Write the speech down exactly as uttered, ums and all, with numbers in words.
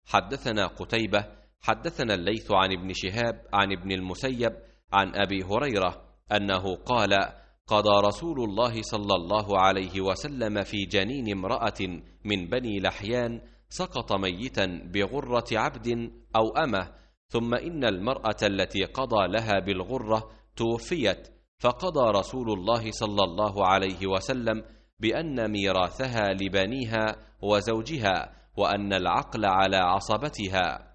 حدثنا قتيبة حدثنا الليث عن ابن شهاب عن ابن المسيب عن أبي هريرة أنه قال: قضى رسول الله صلى الله عليه وسلم في جنين امرأة من بني لحيان سقط ميتا بغرة عبد أو أمة، ثم إن المرأة التي قضى لها بالغرة توفيت، فقضى رسول الله صلى الله عليه وسلم بأن ميراثها لبنيها وزوجها، وأن العقل على عصبتها.